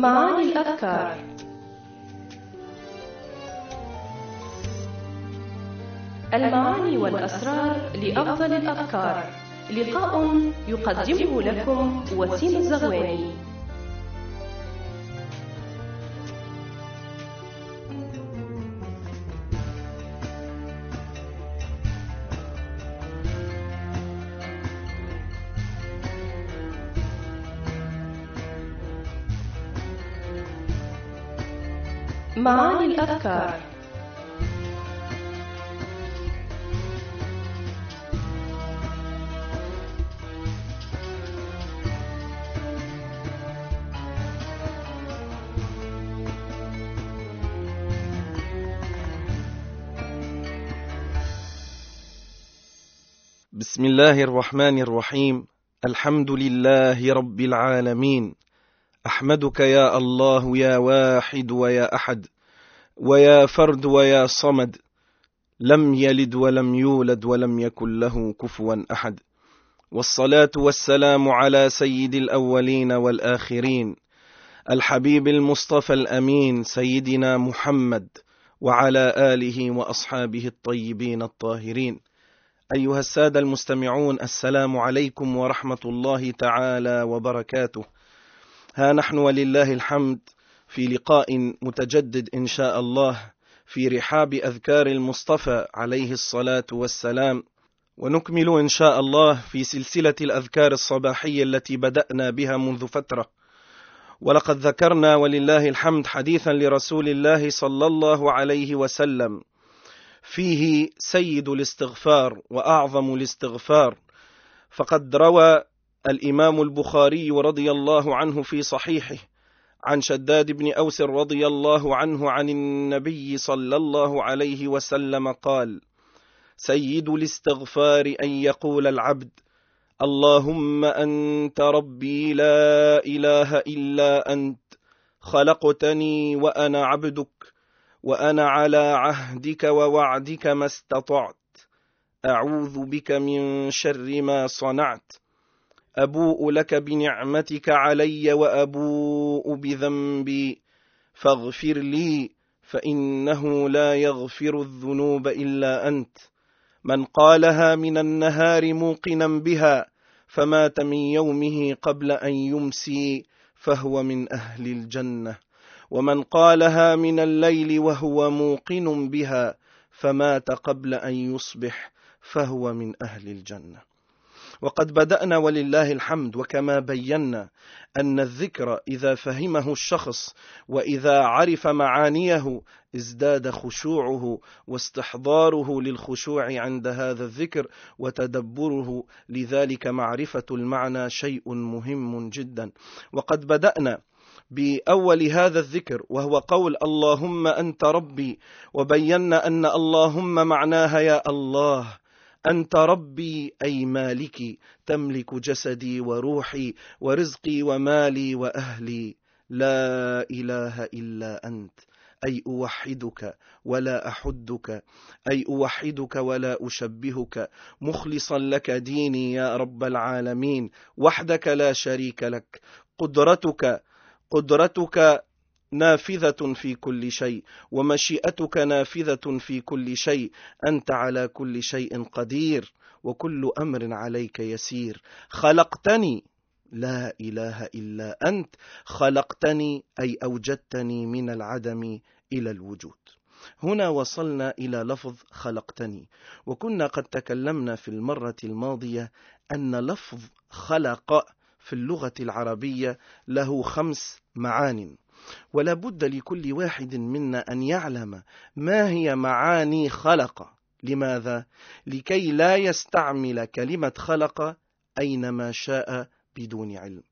معاني الأفكار. المعاني والأسرار لأفضل الأفكار. لقاء يقدمه لكم وسيم الزغواني. معاني الأفكار. بسم الله الرحمن الرحيم. الحمد لله رب العالمين. أحمدك يا الله يا واحد ويا أحد ويا فرد ويا صمد، لم يلد ولم يولد ولم يكن له كفوا أحد. والصلاة والسلام على سيد الأولين والآخرين، الحبيب المصطفى الأمين سيدنا محمد، وعلى آله وأصحابه الطيبين الطاهرين. أيها السادة المستمعون، السلام عليكم ورحمة الله تعالى وبركاته. ها نحن ولله الحمد في لقاء متجدد إن شاء الله في رحاب أذكار المصطفى عليه الصلاة والسلام، ونكمل إن شاء الله في سلسلة الأذكار الصباحية التي بدأنا بها منذ فترة. ولقد ذكرنا ولله الحمد حديثا لرسول الله صلى الله عليه وسلم فيه سيد الاستغفار وأعظم الاستغفار. فقد روى الإمام البخاري رضي الله عنه في صحيحه عن شداد بن أوس رضي الله عنه عن النبي صلى الله عليه وسلم قال: سيد الاستغفار أن يقول العبد: اللهم أنت ربي لا إله إلا أنت، خلقتني وأنا عبدك، وأنا على عهدك ووعدك ما استطعت، أعوذ بك من شر ما صنعت، أبوء لك بنعمتك علي وأبوء بذنبي، فاغفر لي فإنه لا يغفر الذنوب إلا أنت. من قالها من النهار موقنا بها فمات من يومه قبل أن يمسي فهو من أهل الجنة، ومن قالها من الليل وهو موقن بها فمات قبل أن يصبح فهو من أهل الجنة. وقد بدأنا ولله الحمد، وكما بينا أن الذكر إذا فهمه الشخص وإذا عرف معانيه ازداد خشوعه واستحضاره للخشوع عند هذا الذكر وتدبره، لذلك معرفة المعنى شيء مهم جدا. وقد بدأنا بأول هذا الذكر وهو قول اللهم أنت ربي، وبينا أن اللهم معناها يا الله، أنت ربي أي مالكي، تملك جسدي وروحي ورزقي ومالي وأهلي، لا إله إلا أنت، أي أوحدك ولا أحدك، أي أوحدك ولا أشبهك، مخلصا لك ديني يا رب العالمين، وحدك لا شريك لك. قدرتك نافذة في كل شيء، ومشيئتك نافذة في كل شيء، أنت على كل شيء قدير، وكل أمر عليك يسير. خلقتني، لا إله إلا أنت، خلقتني أي أوجدتني من العدم إلى الوجود. هنا وصلنا إلى لفظ خلقتني، وكنا قد تكلمنا في المرة الماضية أن لفظ خلق في اللغة العربية له 5 معان، ولا بد لكل واحد منا أن يعلم ما هي معاني خلق. لماذا؟ لكي لا يستعمل كلمة خلق أينما شاء بدون علم.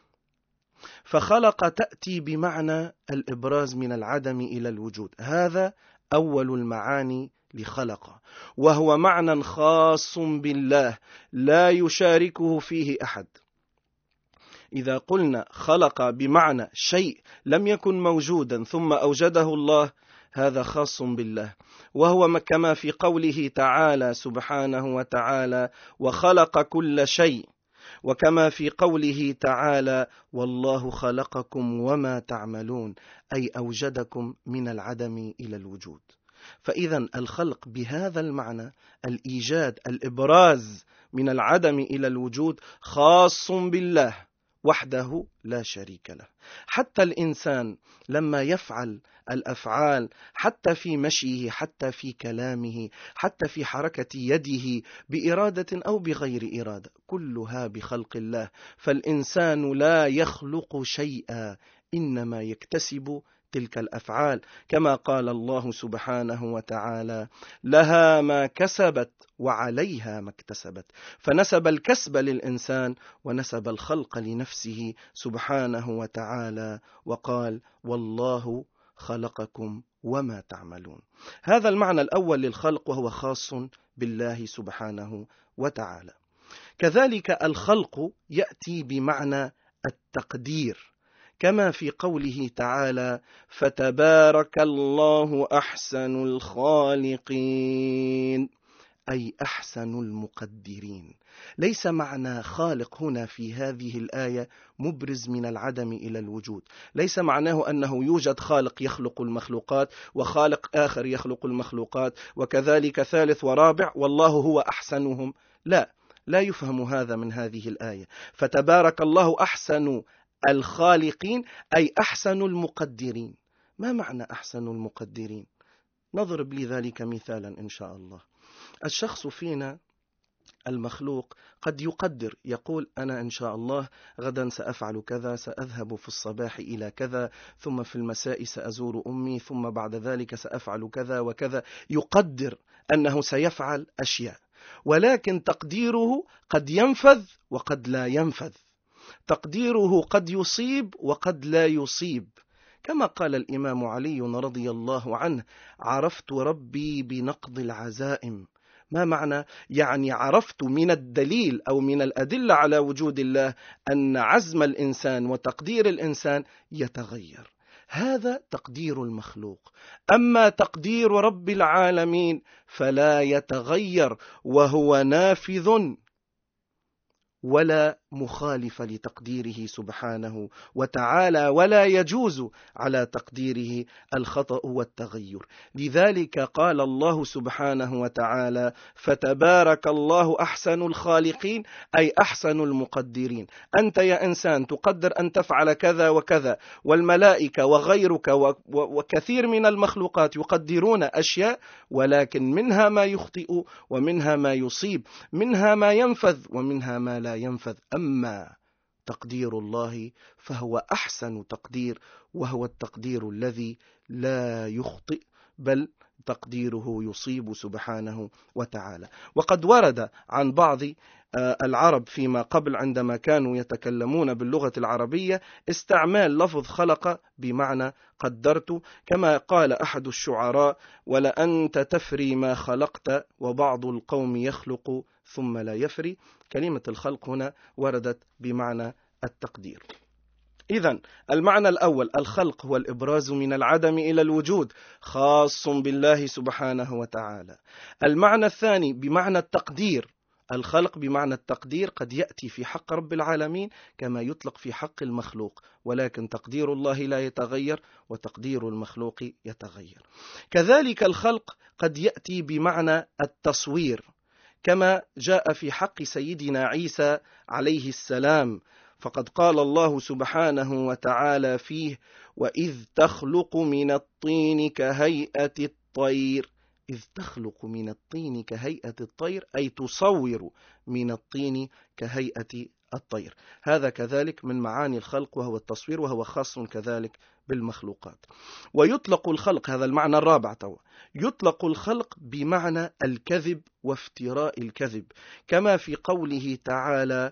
فخلق تأتي بمعنى الإبراز من العدم إلى الوجود، هذا أول المعاني لخلق، وهو معنى خاص بالله لا يشاركه فيه أحد. إذا قلنا خلق بمعنى شيء لم يكن موجودا ثم أوجده الله، هذا خاص بالله، وهو كما في قوله تعالى سبحانه وتعالى: وخلق كل شيء. وكما في قوله تعالى والله خلقكم وما تعملون، أي أوجدكم من العدم إلى الوجود. فإذا الخلق بهذا المعنى، الإيجاد، الإبراز من العدم إلى الوجود، خاص بالله وحده لا شريك له. حتى الإنسان لما يفعل الأفعال، حتى في مشيه، حتى في كلامه، حتى في حركة يده بإرادة أو بغير إرادة، كلها بخلق الله. فالإنسان لا يخلق شيئا، إنما يكتسب تلك الأفعال، كما قال الله سبحانه وتعالى لها ما كسبت وعليها ما اكتسبت. فنسب الكسب للإنسان ونسب الخلق لنفسه سبحانه وتعالى، وقال والله خلقكم وما تعملون. هذا المعنى الأول للخلق، وهو خاص بالله سبحانه وتعالى. كذلك الخلق يأتي بمعنى التقدير، كما في قوله تعالى فتبارك الله أحسن الخالقين، أي أحسن المقدرين. ليس معنى خالق هنا في هذه الآية مبرز من العدم إلى الوجود، ليس معناه أنه يوجد خالق يخلق المخلوقات وخالق آخر يخلق المخلوقات وكذلك ثالث ورابع والله هو أحسنهم. لا يفهم هذا من هذه الآية. فتبارك الله أحسن الخالقين أي أحسن المقدرين. ما معنى أحسن المقدرين؟ نضرب لذلك مثالا إن شاء الله. الشخص فينا المخلوق قد يقدر، يقول أنا إن شاء الله غدا سأفعل كذا، سأذهب في الصباح إلى كذا، ثم في المساء سأزور أمي، ثم بعد ذلك سأفعل كذا وكذا. يقدر أنه سيفعل أشياء، ولكن تقديره قد ينفذ وقد لا ينفذ، تقديره قد يصيب وقد لا يصيب. كما قال الإمام علي رضي الله عنه عرفت ربي بنقض العزائم. ما معنى؟ يعني عرفت من الدليل أو من الأدلة على وجود الله أن عزم الإنسان وتقدير الإنسان يتغير. هذا تقدير المخلوق. أما تقدير رب العالمين فلا يتغير، وهو نافذ ولا مخالف لتقديره سبحانه وتعالى، ولا يجوز على تقديره الخطأ والتغير. لذلك قال الله سبحانه وتعالى فتبارك الله أحسن الخالقين أي أحسن المقدرين. أنت يا إنسان تقدر أن تفعل كذا وكذا، والملائكة وغيرك وكثير من المخلوقات يقدرون أشياء، ولكن منها ما يخطئ ومنها ما يصيب، منها ما ينفذ ومنها ما لا ينفذ. أما تقدير الله فهو أحسن تقدير، وهو التقدير الذي لا يخطئ، بل تقديره يصيب سبحانه وتعالى. وقد ورد عن بعض العرب فيما قبل عندما كانوا يتكلمون باللغة العربية استعمال لفظ خلق بمعنى قدرت، كما قال أحد الشعراء ولأنت تفري ما خلقت وبعض القوم يخلق ثم لا يفري. كلمة الخلق هنا وردت بمعنى التقدير. إذن المعنى الأول الخلق هو الإبراز من العدم إلى الوجود، خاص بالله سبحانه وتعالى. المعنى الثاني بمعنى التقدير، الخلق بمعنى التقدير قد يأتي في حق رب العالمين كما يطلق في حق المخلوق، ولكن تقدير الله لا يتغير وتقدير المخلوق يتغير. كذلك الخلق قد يأتي بمعنى التصوير، كما جاء في حق سيدنا عيسى عليه السلام، فقد قال الله سبحانه وتعالى فيه وإذ تخلق من الطين كهيئة الطير. إذ تخلق من الطين كهيئة الطير أي تصور من الطين كهيئة الطير. هذا كذلك من معاني الخلق وهو التصوير، وهو خاص كذلك بالمخلوقات. ويطلق الخلق، هذا المعنى الرابع يطلق الخلق بمعنى الكذب وافتراء الكذب، كما في قوله تعالى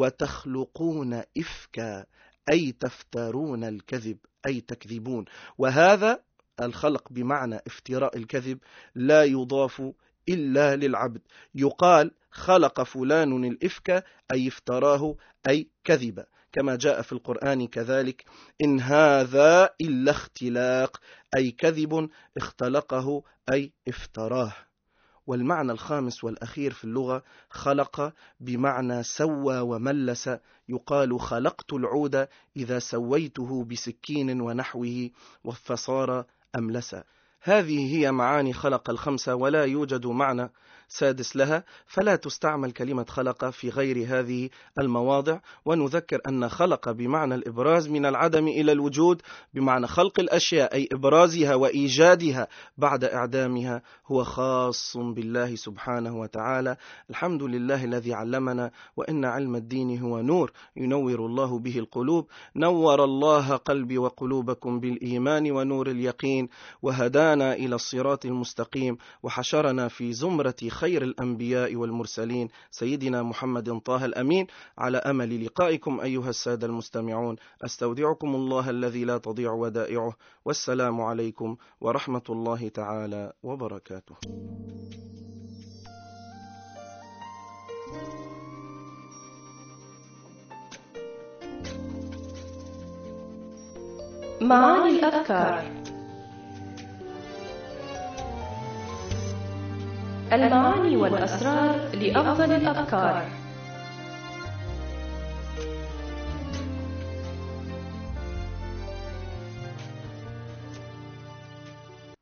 وتخلقون إفكا أي تفترون الكذب أي تكذبون. وهذا الخلق بمعنى افتراء الكذب لا يضاف إلا للعبد. يقال خلق فلان الإفك أي افتراه أي كذب، كما جاء في القرآن كذلك إن هذا إلا اختلاق أي كذب اختلقه أي افتراه. والمعنى الخامس والأخير في اللغة خلق بمعنى سوى وملس، يقال خلقت العود إذا سويته بسكين ونحوه فصار أملسا. هذه هي معاني خلق الخمسة، ولا يوجد معنى سادس لها، فلا تستعمل كلمة خلق في غير هذه المواضع. ونذكر أن خلق بمعنى الإبراز من العدم إلى الوجود، بمعنى خلق الأشياء أي إبرازها وإيجادها بعد إعدامها، هو خاص بالله سبحانه وتعالى. الحمد لله الذي علمنا، وإن علم الدين هو نور ينور الله به القلوب. نور الله قلبي وقلوبكم بالإيمان ونور اليقين، وهدانا إلى الصراط المستقيم، وحشرنا في زمرة خير الأنبياء والمرسلين سيدنا محمد طه الأمين. على أمل لقائكم أيها السادة المستمعون، أستودعكم الله الذي لا تضيع ودائعه، والسلام عليكم ورحمة الله تعالى وبركاته. معاني الأذكار. المعاني والأسرار لأفضل الأذكار.